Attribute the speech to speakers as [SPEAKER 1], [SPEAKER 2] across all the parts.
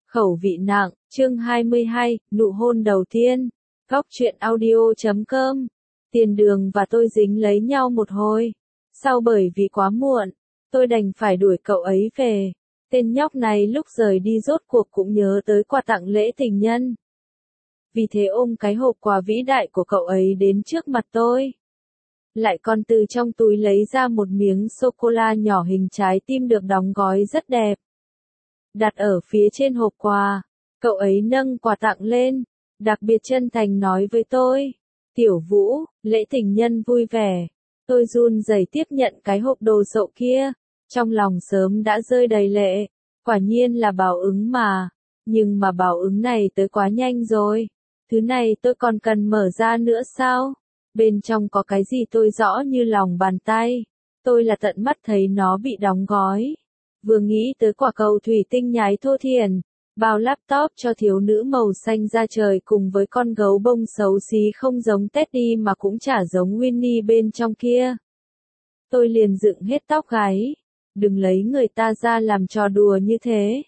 [SPEAKER 1] Khẩu vị nặng, chương 22, nụ hôn đầu tiên. Góc truyện audio.com. Tiền Đường và tôi dính lấy nhau một hồi. Sau bởi vì quá muộn, tôi đành phải đuổi cậu ấy về. Tên nhóc này lúc rời đi rốt cuộc cũng nhớ tới quà tặng lễ tình nhân. Vì thế ôm cái hộp quà vĩ đại của cậu ấy đến trước mặt tôi. Lại còn từ trong túi lấy ra một miếng sô-cô-la nhỏ hình trái tim được đóng gói rất đẹp. Đặt ở phía trên hộp quà, cậu ấy nâng quà tặng lên, đặc biệt chân thành nói với tôi, Tiểu Vũ, lễ tình nhân vui vẻ. Tôi run rẩy tiếp nhận cái hộp đồ sộ kia, trong lòng sớm đã rơi đầy lệ, quả nhiên là báo ứng mà, nhưng mà báo ứng này tới quá nhanh rồi, thứ này tôi còn cần mở ra nữa sao? Bên trong có cái gì tôi rõ như lòng bàn tay, tôi là tận mắt thấy nó bị đóng gói. Vừa nghĩ tới quả cầu thủy tinh nhái thô thiển, bao laptop cho thiếu nữ màu xanh da trời cùng với con gấu bông xấu xí không giống Teddy mà cũng chả giống Winnie bên trong kia. Tôi liền dựng hết tóc gáy, đừng lấy người ta ra làm trò đùa như thế.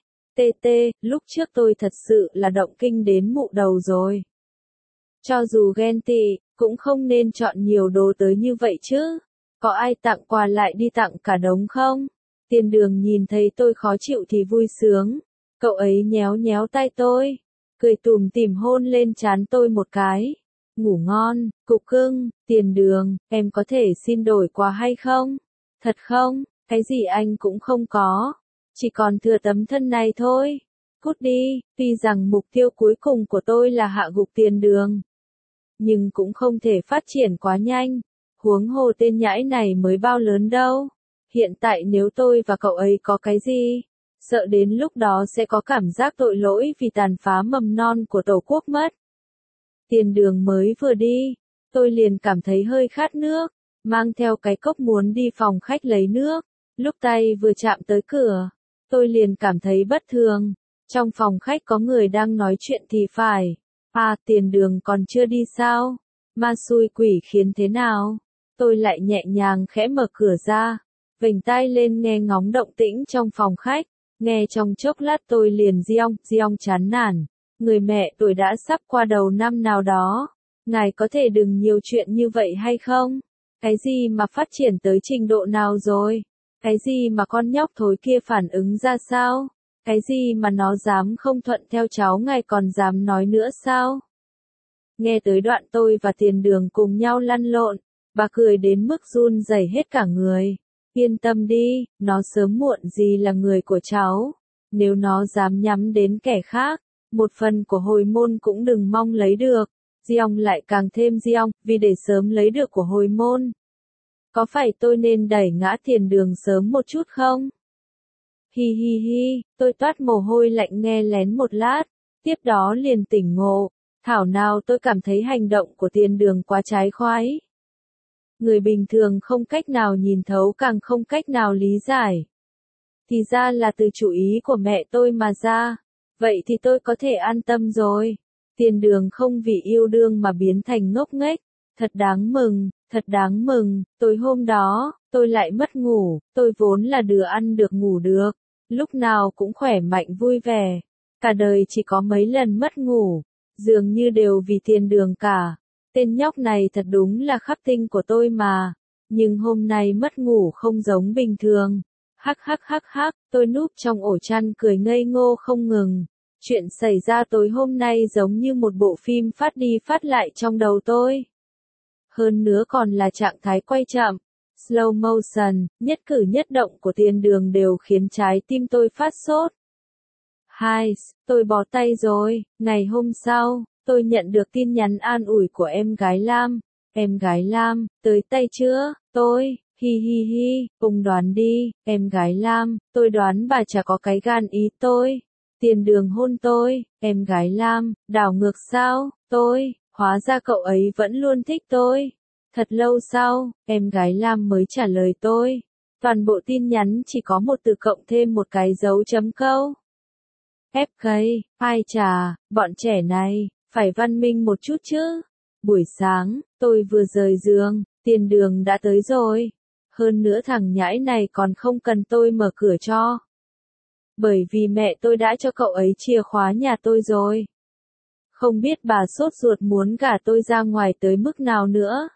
[SPEAKER 1] Lúc trước tôi thật sự là động kinh đến mụ đầu rồi. Cho dù ghen tị, cũng không nên chọn nhiều đồ tới như vậy chứ. Có ai tặng quà lại đi tặng cả đống không? Tiền Đường nhìn thấy tôi khó chịu thì vui sướng. Cậu ấy nhéo nhéo tay tôi, cười tủm tỉm hôn lên trán tôi một cái. Ngủ ngon, cục cưng. Tiền Đường, em có thể xin đổi quà hay không? Thật không? Cái gì anh cũng không có. Chỉ còn thừa tấm thân này thôi. Cút đi, tuy rằng mục tiêu cuối cùng của tôi là hạ gục Tiền Đường. Nhưng cũng không thể phát triển quá nhanh. Huống hồ tên nhãi này mới bao lớn đâu. Hiện tại nếu tôi và cậu ấy có cái gì, sợ đến lúc đó sẽ có cảm giác tội lỗi vì tàn phá mầm non của Tổ quốc mất. Tiền Đường mới vừa đi, tôi liền cảm thấy hơi khát nước, mang theo cái cốc muốn đi phòng khách lấy nước. Lúc tay vừa chạm tới cửa, tôi liền cảm thấy bất thường. Trong phòng khách có người đang nói chuyện thì phải. À, Tiền Đường còn chưa đi sao? Ma xui quỷ khiến thế nào? Tôi lại nhẹ nhàng khẽ mở cửa ra, vểnh tai lên nghe ngóng động tĩnh trong phòng khách. Nghe trong chốc lát tôi liền giong chán nản. Người mẹ tôi đã sắp qua đầu năm nào đó. Ngài có thể đừng nhiều chuyện như vậy hay không? Cái gì mà phát triển tới trình độ nào rồi? Cái gì mà con nhóc thối kia phản ứng ra sao? Cái gì mà nó dám không thuận theo cháu ngài còn dám nói nữa sao? Nghe tới đoạn tôi và Tiền Đường cùng nhau lăn lộn, bà cười đến mức run rẩy hết cả người. Yên tâm đi, nó sớm muộn gì là người của cháu. Nếu nó dám nhắm đến kẻ khác, một phần của hồi môn cũng đừng mong lấy được. Giong lại càng thêm giong, vì để sớm lấy được của hồi môn. Có phải tôi nên đẩy ngã Tiền Đường sớm một chút không? Hi, tôi toát mồ hôi lạnh nghe lén một lát, tiếp đó liền tỉnh ngộ. Thảo nào tôi cảm thấy hành động của Tiền Đường quá trái khoái. Người bình thường không cách nào nhìn thấu càng không cách nào lý giải. Thì ra là từ chủ ý của mẹ tôi mà ra. Vậy thì tôi có thể an tâm rồi. Tiền Đường không vì yêu đương mà biến thành ngốc nghếch. Thật đáng mừng, thật đáng mừng. Tối hôm đó, tôi lại mất ngủ. Tôi vốn là đứa ăn được ngủ được. Lúc nào cũng khỏe mạnh vui vẻ. Cả đời chỉ có mấy lần mất ngủ. Dường như đều vì Tiền Đường cả. Tên nhóc này thật đúng là khắc tinh của tôi mà. Nhưng hôm nay mất ngủ không giống bình thường. Hắc, tôi núp trong ổ chăn cười ngây ngô không ngừng. Chuyện xảy ra tối hôm nay giống như một bộ phim phát đi phát lại trong đầu tôi. Hơn nữa còn là trạng thái quay chậm, slow motion, nhất cử nhất động của Tiền Đường đều khiến trái tim tôi phát sốt. Tôi bó tay rồi. Ngày hôm sau, tôi nhận được tin nhắn an ủi của em gái Lam. Em gái Lam, tới tay chưa? Tôi, hi, ông đoán đi, em gái Lam, tôi đoán bà chả có cái gan ý tôi. Tiền Đường hôn tôi, em gái Lam, đảo ngược sao? Tôi, hóa ra cậu ấy vẫn luôn thích tôi. Thật lâu sau, em gái Lam mới trả lời tôi. Toàn bộ tin nhắn chỉ có một từ cộng thêm một cái dấu chấm câu. FK, ai chà, bọn trẻ này, phải văn minh một chút chứ. Buổi sáng, tôi vừa rời giường, Tiền Đường đã tới rồi. Hơn nữa thằng nhãi này còn không cần tôi mở cửa cho. Bởi vì mẹ tôi đã cho cậu ấy chìa khóa nhà tôi rồi. Không biết bà sốt ruột muốn gả tôi ra ngoài tới mức nào nữa.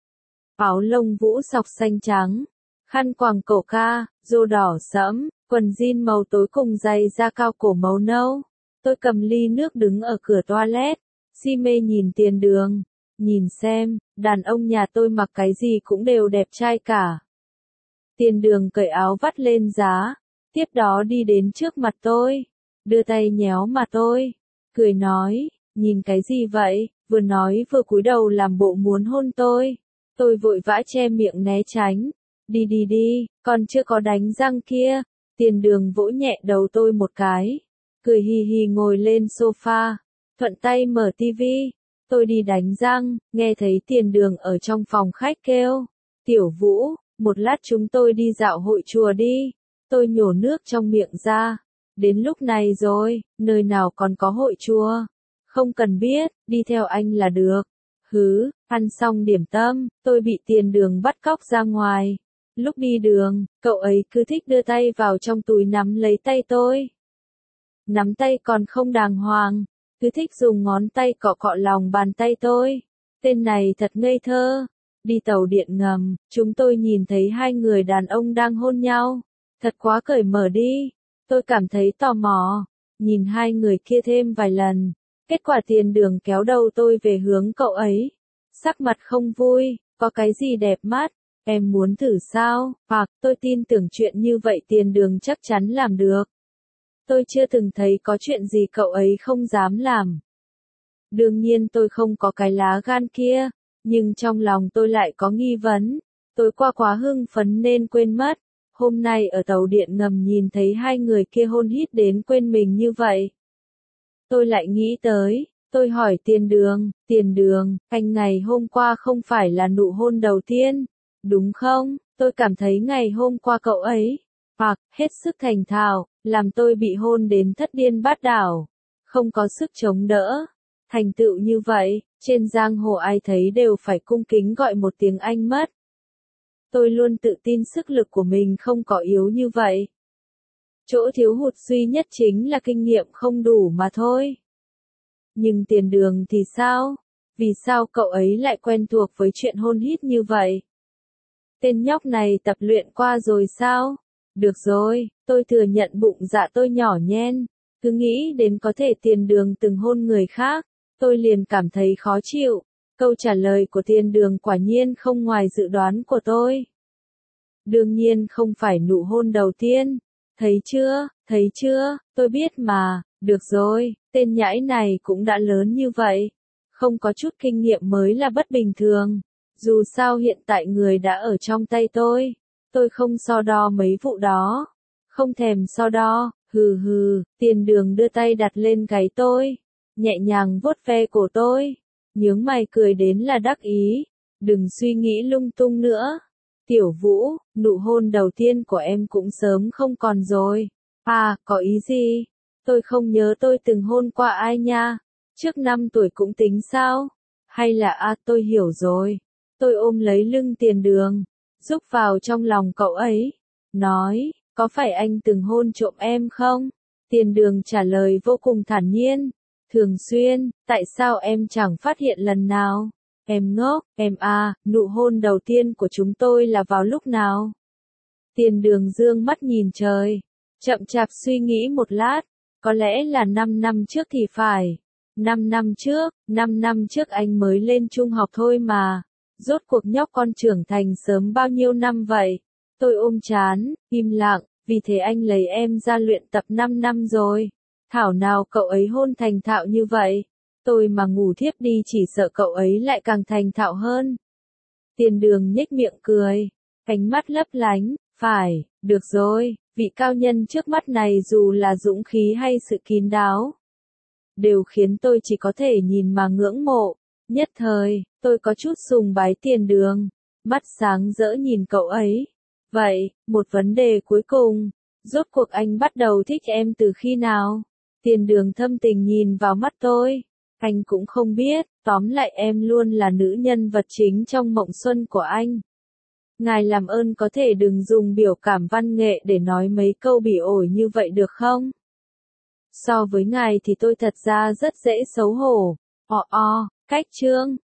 [SPEAKER 1] Áo lông vũ sọc xanh trắng, khăn quàng cổ ca, rô đỏ sẫm, quần jean màu tối cùng giày da cao cổ màu nâu. Tôi cầm ly nước đứng ở cửa toilet, si mê nhìn tiền đường. Nhìn xem, đàn ông nhà tôi mặc cái gì cũng đều đẹp trai cả. Tiền đường cởi áo vắt lên giá, tiếp đó đi đến trước mặt tôi, đưa tay nhéo mặt tôi, cười nói, nhìn cái gì vậy, vừa nói vừa cúi đầu làm bộ muốn hôn tôi. Tôi vội vã che miệng né tránh, đi đi đi, còn chưa có đánh răng kia. Tiền đường vỗ nhẹ đầu tôi một cái, cười hì hì ngồi lên sofa, thuận tay mở tivi. Tôi đi đánh răng, nghe thấy tiền đường ở trong phòng khách kêu, Tiểu Vũ, một lát chúng tôi đi dạo hội chùa đi. Tôi nhổ nước trong miệng ra, đến lúc này rồi, nơi nào còn có hội chùa, không cần biết, đi theo anh là được. Hứ, ăn xong điểm tâm, tôi bị tiền đường bắt cóc ra ngoài. Lúc đi đường, cậu ấy cứ thích đưa tay vào trong túi nắm lấy tay tôi. Nắm tay còn không đàng hoàng, cứ thích dùng ngón tay cọ cọ lòng bàn tay tôi. Tên này thật ngây thơ. Đi tàu điện ngầm, chúng tôi nhìn thấy hai người đàn ông đang hôn nhau. Thật quá cởi mở đi. Tôi cảm thấy tò mò, nhìn hai người kia thêm vài lần. Kết quả tiền đường kéo đầu tôi về hướng cậu ấy. Sắc mặt không vui, có cái gì đẹp mắt, em muốn thử sao? Hoặc, tôi tin tưởng chuyện như vậy tiền đường chắc chắn làm được. Tôi chưa từng thấy có chuyện gì cậu ấy không dám làm. Đương nhiên tôi không có cái lá gan kia, nhưng trong lòng tôi lại có nghi vấn. Tôi quá hưng phấn nên quên mất. Hôm nay ở tàu điện ngầm nhìn thấy hai người kia hôn hít đến quên mình như vậy. Tôi lại nghĩ tới, tôi hỏi tiền đường, anh ngày hôm qua không phải là nụ hôn đầu tiên, đúng không? Tôi cảm thấy ngày hôm qua cậu ấy, hoặc, hết sức thành thạo, làm tôi bị hôn đến thất điên bát đảo, không có sức chống đỡ. Thành tựu như vậy, trên giang hồ ai thấy đều phải cung kính gọi một tiếng anh mất. Tôi luôn tự tin sức lực của mình không có yếu như vậy. Chỗ thiếu hụt duy nhất chính là kinh nghiệm không đủ mà thôi. Nhưng tiền đường thì sao? Vì sao cậu ấy lại quen thuộc với chuyện hôn hít như vậy? Tên nhóc này tập luyện qua rồi sao? Được rồi, tôi thừa nhận bụng dạ tôi nhỏ nhen. Cứ nghĩ đến có thể tiền đường từng hôn người khác, tôi liền cảm thấy khó chịu. Câu trả lời của tiền đường quả nhiên không ngoài dự đoán của tôi. Đương nhiên không phải nụ hôn đầu tiên. Thấy chưa, tôi biết mà, được rồi, tên nhãi này cũng đã lớn như vậy. Không có chút kinh nghiệm mới là bất bình thường. Dù sao hiện tại người đã ở trong tay tôi không so đo mấy vụ đó. Không thèm so đo, hừ, tiền đường đưa tay đặt lên gáy tôi, nhẹ nhàng vuốt ve cổ tôi, nhướng mày cười đến là đắc ý, đừng suy nghĩ lung tung nữa. Tiểu Vũ, nụ hôn đầu tiên của em cũng sớm không còn rồi. À, có ý gì? Tôi không nhớ tôi từng hôn qua ai nha. Trước 5 tuổi cũng tính sao? Hay là tôi hiểu rồi. Tôi ôm lấy lưng tiền đường, rúc vào trong lòng cậu ấy, nói, có phải anh từng hôn trộm em không? Tiền đường trả lời vô cùng thản nhiên, thường xuyên, tại sao em chẳng phát hiện lần nào? Em ngốc, nụ hôn đầu tiên của chúng tôi là vào lúc nào? Tiền đường dương mắt nhìn trời, chậm chạp suy nghĩ một lát, có lẽ là 5 năm trước thì phải. 5 năm trước anh mới lên trung học thôi mà. Rốt cuộc nhóc con trưởng thành sớm bao nhiêu năm vậy? Tôi ôm trán, im lặng, vì thế anh lấy em ra luyện tập 5 năm rồi. Thảo nào cậu ấy hôn thành thạo như vậy? Tôi mà ngủ thiếp đi chỉ sợ cậu ấy lại càng thành thạo hơn. Tiền đường nhếch miệng cười, ánh mắt lấp lánh, phải, được rồi, vị cao nhân trước mắt này dù là dũng khí hay sự kín đáo, đều khiến tôi chỉ có thể nhìn mà ngưỡng mộ. Nhất thời, tôi có chút sùng bái tiền đường, mắt sáng rỡ nhìn cậu ấy. Vậy, một vấn đề cuối cùng, rốt cuộc anh bắt đầu thích em từ khi nào? Tiền đường thâm tình nhìn vào mắt tôi, anh cũng không biết, tóm lại em luôn là nữ nhân vật chính trong mộng xuân của anh. Ngài làm ơn có thể đừng dùng biểu cảm văn nghệ để nói mấy câu bỉ ổi như vậy được không? So với ngài thì tôi thật ra rất dễ xấu hổ. Cách chương